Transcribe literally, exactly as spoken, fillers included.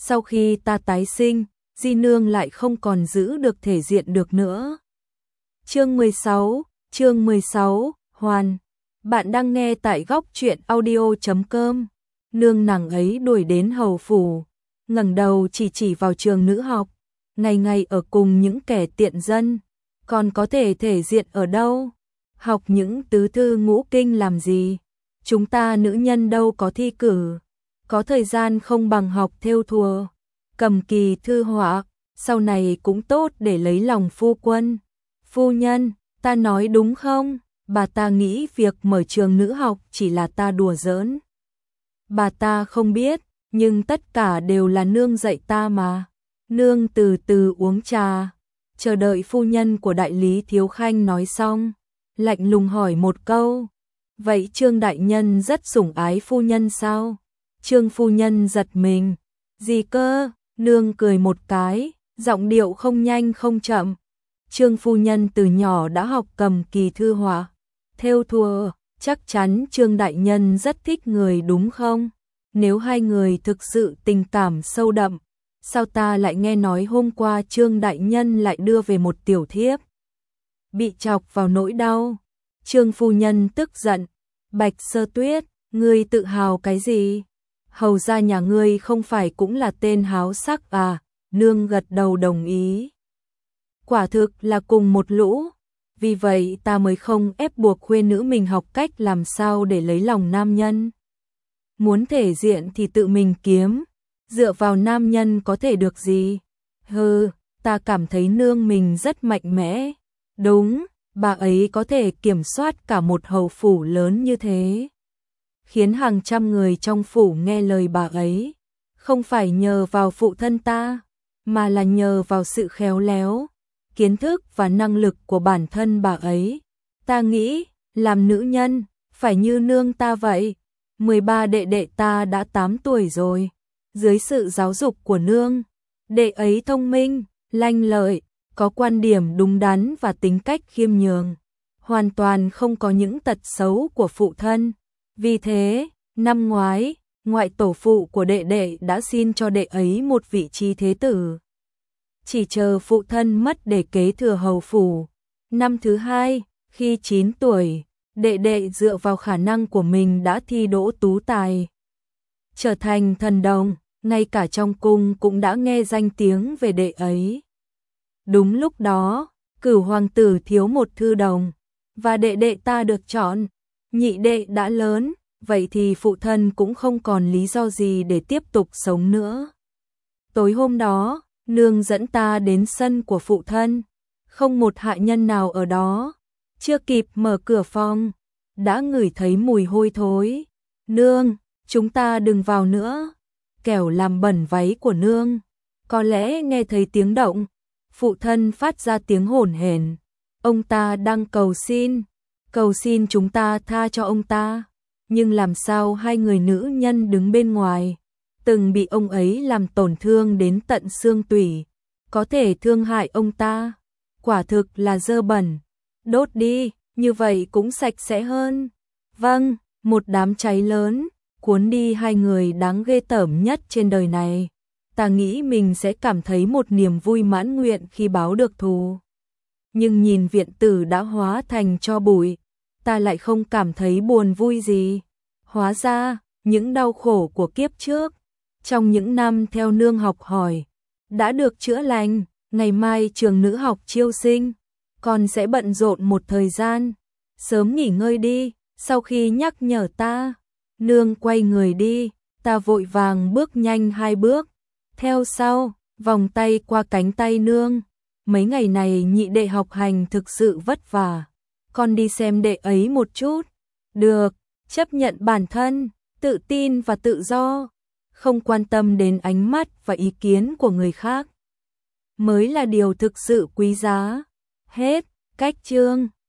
sau khi ta tái sinh, Di Nương lại không còn giữ được thể diện được nữa. Chương mười sáu, chương mười sáu, Hoàn. Bạn đang nghe tại góc truyện audio chấm com. Nương nàng ấy đuổi đến hầu phủ, ngẩng đầu chỉ chỉ vào trường nữ học, ngày ngày ở cùng những kẻ tiện dân, còn có thể thể diện ở đâu? Học những tứ thư ngũ kinh làm gì? Chúng ta nữ nhân đâu có thi cử, có thời gian không bằng học thêu thùa, cầm kỳ thư họa, sau này cũng tốt để lấy lòng phu quân. Phu nhân, ta nói đúng không? Bà ta nghĩ việc mở trường nữ học chỉ là ta đùa giỡn. Bà ta không biết, nhưng tất cả đều là nương dạy ta mà. Nương từ từ uống trà, chờ đợi phu nhân của đại lý Thiếu Khanh nói xong, lạnh lùng hỏi một câu. Vậy Trương đại nhân rất sủng ái phu nhân sao? Trương phu nhân giật mình. Gì cơ? Nương cười một cái, giọng điệu không nhanh không chậm. Trương phu nhân từ nhỏ đã học cầm kỳ thư họa, thêu thùa, chắc chắn Trương đại nhân rất thích người đúng không? Nếu hai người thực sự tình cảm sâu đậm, sao ta lại nghe nói hôm qua Trương đại nhân lại đưa về một tiểu thiếp? Bị chọc vào nỗi đau. Trương phu nhân tức giận. Bạch Sơ Tuyết, ngươi tự hào cái gì? Hầu gia nhà ngươi không phải cũng là tên háo sắc à? Nương gật đầu đồng ý. Quả thực là cùng một lũ, vì vậy ta mới không ép buộc khuê nữ mình học cách làm sao để lấy lòng nam nhân. Muốn thể diện thì tự mình kiếm, dựa vào nam nhân có thể được gì? Hừ, ta cảm thấy nương mình rất mạnh mẽ. Đúng, bà ấy có thể kiểm soát cả một hầu phủ lớn như thế, khiến hàng trăm người trong phủ nghe lời bà ấy, không phải nhờ vào phụ thân ta, mà là nhờ vào sự khéo léo, kiến thức và năng lực của bản thân bà ấy. Ta nghĩ, làm nữ nhân, phải như nương ta vậy. mười ba đệ đệ ta đã tám tuổi rồi. Dưới sự giáo dục của nương, đệ ấy thông minh, lanh lợi, có quan điểm đúng đắn và tính cách khiêm nhường, hoàn toàn không có những tật xấu của phụ thân. Vì thế, năm ngoái, ngoại tổ phụ của đệ đệ đã xin cho đệ ấy một vị trí thế tử. Chỉ chờ phụ thân mất để kế thừa hầu phủ. Năm thứ hai, khi chín tuổi, đệ đệ dựa vào khả năng của mình đã thi đỗ tú tài, trở thành thần đồng, ngay cả trong cung cũng đã nghe danh tiếng về đệ ấy. Đúng lúc đó, Cửu hoàng tử thiếu một thư đồng, và đệ đệ ta được chọn. Nhị đệ đã lớn, vậy thì phụ thân cũng không còn lý do gì để tiếp tục sống nữa. Tối hôm đó, nương dẫn ta đến sân của phụ thân, không một hạ nhân nào ở đó. Chưa kịp mở cửa phòng, đã ngửi thấy mùi hôi thối. Nương, chúng ta đừng vào nữa, kẻo làm bẩn váy của nương. Có lẽ nghe thấy tiếng động, phụ thân phát ra tiếng hổn hển. Ông ta đang cầu xin, cầu xin chúng ta tha cho ông ta. Nhưng làm sao hai người nữ nhân đứng bên ngoài, từng bị ông ấy làm tổn thương đến tận xương tủy, có thể thương hại ông ta? Quả thực là dơ bẩn. Đốt đi, như vậy cũng sạch sẽ hơn. Vâng, một đám cháy lớn, cuốn đi hai người đáng ghê tởm nhất trên đời này. Ta nghĩ mình sẽ cảm thấy một niềm vui mãn nguyện khi báo được thù. Nhưng nhìn viện tử đã hóa thành tro bụi, ta lại không cảm thấy buồn vui gì. Hóa ra, những đau khổ của kiếp trước, trong những năm theo nương học hỏi, đã được chữa lành. Ngày mai trường nữ học chiêu sinh, con sẽ bận rộn một thời gian, sớm nghỉ ngơi đi. Sau khi nhắc nhở ta, nương quay người đi, ta vội vàng bước nhanh hai bước, theo sau, vòng tay qua cánh tay nương. Mấy ngày này nhị đệ học hành thực sự vất vả, con đi xem đệ ấy một chút. Được, chấp nhận bản thân, tự tin và tự do, không quan tâm đến ánh mắt và ý kiến của người khác, mới là điều thực sự quý giá. Hết, cách chương.